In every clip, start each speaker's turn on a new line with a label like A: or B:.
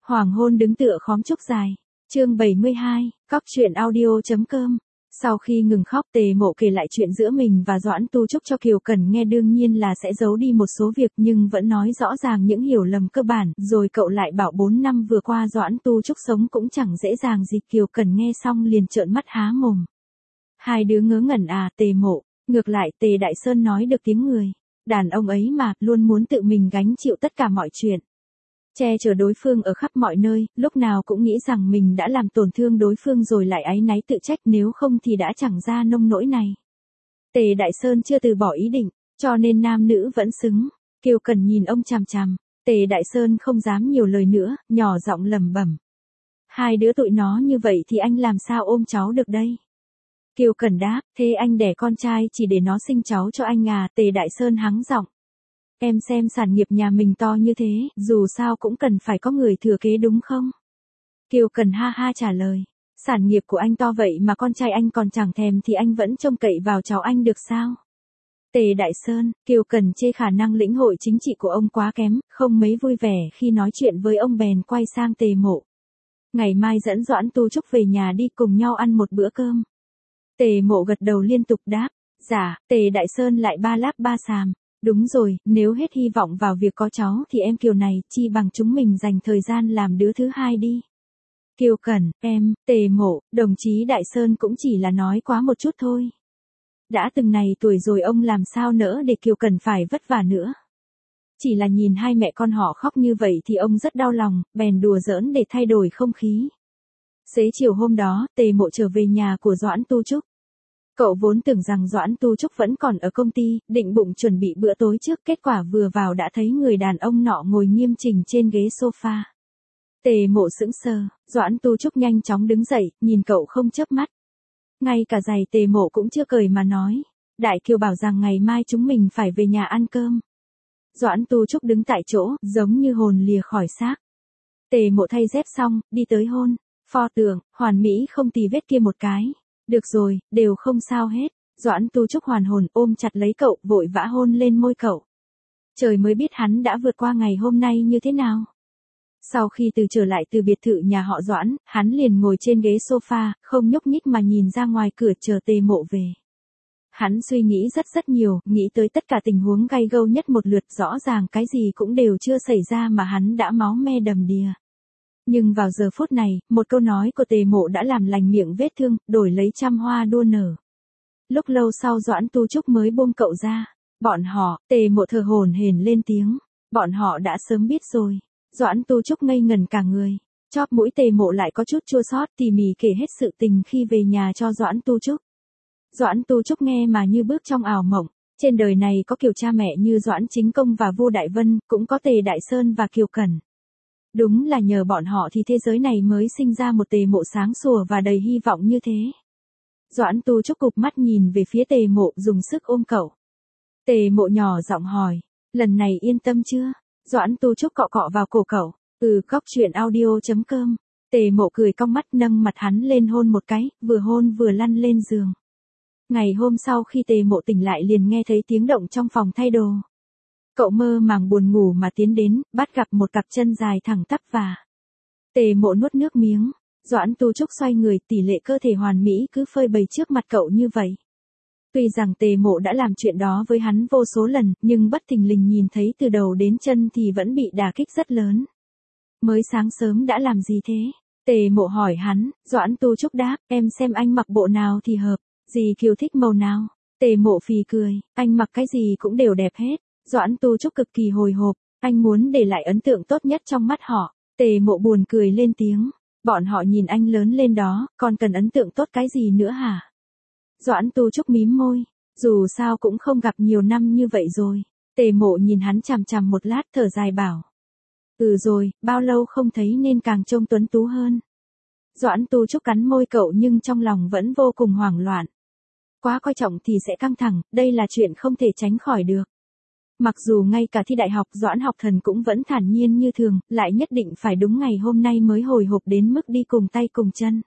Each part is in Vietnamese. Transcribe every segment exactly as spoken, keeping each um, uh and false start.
A: Hoàng hôn đứng tựa khóm trúc dài. Chương bảy mươi hai, cóc truyện audio.com. Sau khi ngừng khóc, Tề Mộ kể lại chuyện giữa mình và Doãn Tu Trúc cho Kiều Cẩn nghe, đương nhiên là sẽ giấu đi một số việc nhưng vẫn nói rõ ràng những hiểu lầm cơ bản, rồi cậu lại bảo bốn năm vừa qua Doãn Tu Trúc sống cũng chẳng dễ dàng gì. Kiều Cẩn nghe xong liền trợn mắt há mồm. Hai đứa ngớ ngẩn à? Tề Mộ, ngược lại Tề Đại Sơn nói được tiếng người. Đàn ông ấy mà, luôn muốn tự mình gánh chịu tất cả mọi chuyện. Che chở đối phương ở khắp mọi nơi, lúc nào cũng nghĩ rằng mình đã làm tổn thương đối phương rồi lại áy náy tự trách, nếu không thì đã chẳng ra nông nỗi này. Tề Đại Sơn chưa từ bỏ ý định, cho nên nam nữ vẫn xứng. Kiều Cẩn nhìn ông chằm chằm, Tề Đại Sơn không dám nhiều lời nữa, nhỏ giọng lẩm bẩm. Hai đứa tụi nó như vậy thì anh làm sao ôm cháu được đây? Kiều Cẩn đáp, thế anh đẻ con trai chỉ để nó sinh cháu cho anh à? Tề Đại Sơn hắng giọng. Em xem sản nghiệp nhà mình to như thế, dù sao cũng cần phải có người thừa kế đúng không? Kiều Cẩn ha ha trả lời. Sản nghiệp của anh to vậy mà con trai anh còn chẳng thèm thì anh vẫn trông cậy vào cháu anh được sao? Tề Đại Sơn, Kiều Cẩn chê khả năng lĩnh hội chính trị của ông quá kém, không mấy vui vẻ khi nói chuyện với ông, bèn quay sang Tề Mộ. Ngày mai dẫn Doãn Tu Trúc về nhà đi, cùng nhau ăn một bữa cơm. Tề Mộ gật đầu liên tục đáp. Dạ. Tề Đại Sơn lại ba láp ba xàm. Đúng rồi, nếu hết hy vọng vào việc có cháu thì em Kiều này, chi bằng chúng mình dành thời gian làm đứa thứ hai đi. Kiều Cẩn, em, Tề Mộ, đồng chí Đại Sơn cũng chỉ là nói quá một chút thôi. Đã từng này tuổi rồi ông làm sao nỡ để Kiều Cẩn phải vất vả nữa. Chỉ là nhìn hai mẹ con họ khóc như vậy thì ông rất đau lòng, bèn đùa giỡn để thay đổi không khí. Xế chiều hôm đó, Tề Mộ trở về nhà của Doãn Tu Trúc. Cậu vốn tưởng rằng Doãn Tu Trúc vẫn còn ở công ty, định bụng chuẩn bị bữa tối trước, kết quả vừa vào đã thấy người đàn ông nọ ngồi nghiêm chỉnh trên ghế sofa. Tề Mộ sững sờ, Doãn Tu Trúc nhanh chóng đứng dậy, nhìn cậu không chớp mắt. Ngay cả giày Tề Mộ cũng chưa cởi mà nói, Đại Kiều bảo rằng ngày mai chúng mình phải về nhà ăn cơm. Doãn Tu Trúc đứng tại chỗ, giống như hồn lìa khỏi xác. Tề Mộ thay dép xong, đi tới hôn, pho tượng, hoàn mỹ không tì vết kia một cái. Được rồi, đều không sao hết. Doãn Tu Trúc hoàn hồn ôm chặt lấy cậu, vội vã hôn lên môi cậu. Trời mới biết hắn đã vượt qua ngày hôm nay như thế nào. Sau khi từ trở lại từ biệt thự nhà họ Doãn, hắn liền ngồi trên ghế sofa, không nhúc nhích mà nhìn ra ngoài cửa chờ Tề Mộ về. Hắn suy nghĩ rất rất nhiều, nghĩ tới tất cả tình huống gay gâu nhất một lượt, rõ ràng cái gì cũng đều chưa xảy ra mà hắn đã máu me đầm đìa. Nhưng vào giờ phút này, một câu nói của Tề Mộ đã làm lành miệng vết thương, đổi lấy trăm hoa đua nở. Lúc lâu sau Doãn Tu Trúc mới buông cậu ra. Bọn họ, Tề Mộ thở hổn hển lên tiếng. Bọn họ đã sớm biết rồi. Doãn Tu Trúc ngây ngẩn cả người. Chóp mũi Tề Mộ lại có chút chua xót, tỉ mỉ kể hết sự tình khi về nhà cho Doãn Tu Trúc. Doãn Tu Trúc nghe mà như bước trong ảo mộng. Trên đời này có kiểu cha mẹ như Doãn Chính Công và Vu Đại Vân, cũng có Tề Đại Sơn và Kiều Cẩn. Đúng là nhờ bọn họ thì thế giới này mới sinh ra một Tề Mộ sáng sủa và đầy hy vọng như thế. Doãn Tu Trúc cụp mắt nhìn về phía Tề Mộ, dùng sức ôm cậu. Tề Mộ nhỏ giọng hỏi, lần này yên tâm chưa? Doãn Tu Trúc cọ cọ vào cổ cậu. Ừ, cóc truyện audio.com. Tề Mộ cười cong mắt, nâng mặt hắn lên hôn một cái, vừa hôn vừa lăn lên giường. Ngày hôm sau khi Tề Mộ tỉnh lại liền nghe thấy tiếng động trong phòng thay đồ. Cậu mơ màng buồn ngủ mà tiến đến, bắt gặp một cặp chân dài thẳng tắp và. Tề Mộ nuốt nước miếng. Doãn Tu Trúc xoay người, tỷ lệ cơ thể hoàn mỹ cứ phơi bày trước mặt cậu như vậy. Tuy rằng Tề Mộ đã làm chuyện đó với hắn vô số lần, nhưng bất thình lình nhìn thấy từ đầu đến chân thì vẫn bị đả kích rất lớn. Mới sáng sớm đã làm gì thế? Tề Mộ hỏi hắn. Doãn Tu Trúc đáp, em xem anh mặc bộ nào thì hợp, dì Kiều thích màu nào? Tề Mộ phì cười, anh mặc cái gì cũng đều đẹp hết. Doãn Tu Trúc cực kỳ hồi hộp, anh muốn để lại ấn tượng tốt nhất trong mắt họ. Tề Mộ buồn cười lên tiếng, bọn họ nhìn anh lớn lên đó, còn cần ấn tượng tốt cái gì nữa hả? Doãn Tu Trúc mím môi, dù sao cũng không gặp nhiều năm như vậy rồi. Tề Mộ nhìn hắn chằm chằm một lát, thở dài bảo. Ừ rồi, bao lâu không thấy nên càng trông tuấn tú hơn. Doãn Tu Trúc cắn môi cậu nhưng trong lòng vẫn vô cùng hoảng loạn. Quá coi trọng thì sẽ căng thẳng, đây là chuyện không thể tránh khỏi được. Mặc dù ngay cả thi đại học Doãn Học Thần cũng vẫn thản nhiên như thường, lại nhất định phải đúng ngày hôm nay mới hồi hộp đến mức đi cùng tay cùng chân.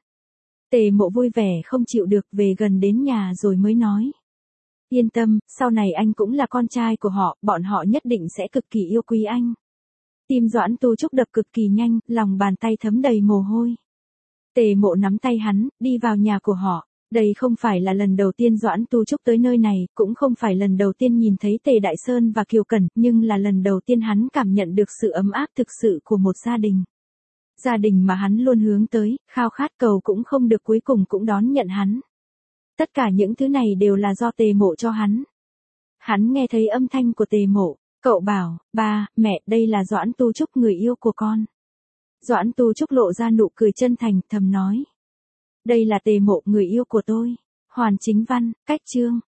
A: Tề Mộ vui vẻ không chịu được, về gần đến nhà rồi mới nói. Yên tâm, sau này anh cũng là con trai của họ, bọn họ nhất định sẽ cực kỳ yêu quý anh. Tim Doãn Tu Trúc đập cực kỳ nhanh, lòng bàn tay thấm đầy mồ hôi. Tề Mộ nắm tay hắn, đi vào nhà của họ. Đây không phải là lần đầu tiên Doãn Tu Trúc tới nơi này, cũng không phải lần đầu tiên nhìn thấy Tề Đại Sơn và Kiều Cẩn, nhưng là lần đầu tiên hắn cảm nhận được sự ấm áp thực sự của một gia đình. Gia đình mà hắn luôn hướng tới, khao khát cầu cũng không được, cuối cùng cũng đón nhận hắn. Tất cả những thứ này đều là do Tề Mộ cho hắn. Hắn nghe thấy âm thanh của Tề Mộ, cậu bảo, ba, mẹ, đây là Doãn Tu Trúc, người yêu của con. Doãn Tu Trúc lộ ra nụ cười chân thành, thầm nói. Đây là Tề Mộ, người yêu của tôi. Hoàn Chính Văn, cách chương.